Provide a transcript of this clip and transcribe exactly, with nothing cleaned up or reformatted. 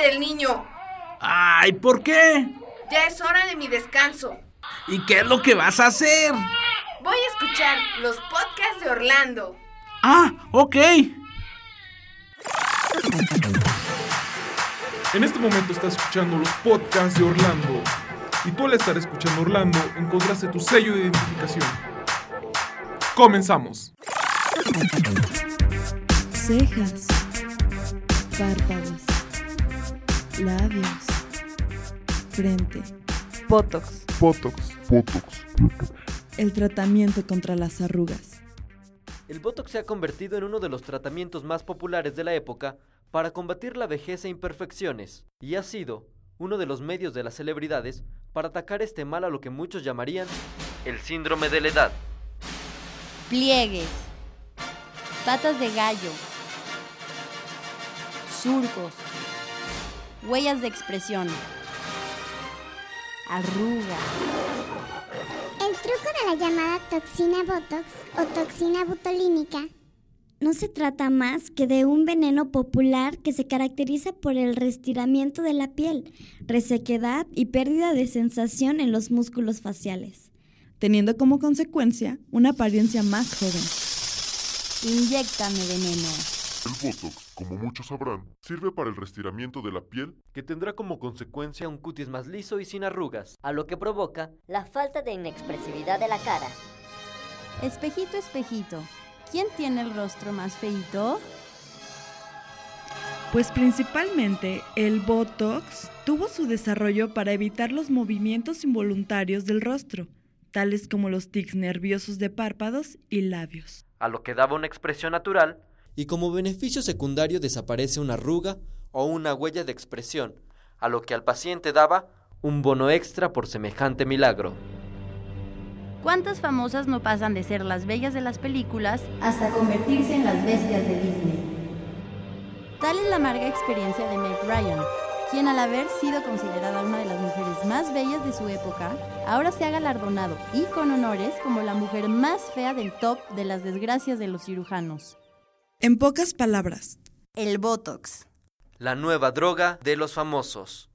del niño. ¡Ay! ¿Por qué? Ya es hora de mi descanso. ¿Y qué es lo que vas a hacer? Voy a escuchar los podcasts de Orlando. ¡Ah! Ok. En este momento estás escuchando los podcasts de Orlando. Y tú al estar escuchando Orlando, encontraste tu sello de identificación. ¡Comenzamos! Cejas, párpados, labios, frente. Botox. Botox. Botox. El tratamiento contra las arrugas. El Botox se ha convertido en uno de los tratamientos más populares de la época para combatir la vejez e imperfecciones, y ha sido uno de los medios de las celebridades para atacar este mal a lo que muchos llamarían el síndrome de la edad. Pliegues, patas de gallo, surcos, huellas de expresión, arrugas. El truco de la llamada toxina Botox o toxina botulínica no se trata más que de un veneno popular que se caracteriza por el reestiramiento de la piel, resequedad y pérdida de sensación en los músculos faciales, teniendo como consecuencia una apariencia más joven. Inyéctame veneno. El Botox, como muchos sabrán, sirve para el reestiramiento de la piel, que tendrá como consecuencia un cutis más liso y sin arrugas, a lo que provoca la falta de inexpresividad de la cara. Espejito, espejito, ¿quién tiene el rostro más feíto? Pues principalmente el Botox tuvo su desarrollo para evitar los movimientos involuntarios del rostro, tales como los tics nerviosos de párpados y labios, a lo que daba una expresión natural, y como beneficio secundario desaparece una arruga o una huella de expresión, a lo que al paciente daba un bono extra por semejante milagro. ¿Cuántas famosas no pasan de ser las bellas de las películas hasta convertirse en las bestias de Disney? Tal es la amarga experiencia de Meg Ryan, quien al haber sido considerada una de las mujeres más bellas de su época, ahora se ha galardonado y con honores como la mujer más fea del top de las desgracias de los cirujanos. En pocas palabras, el Botox, la nueva droga de los famosos.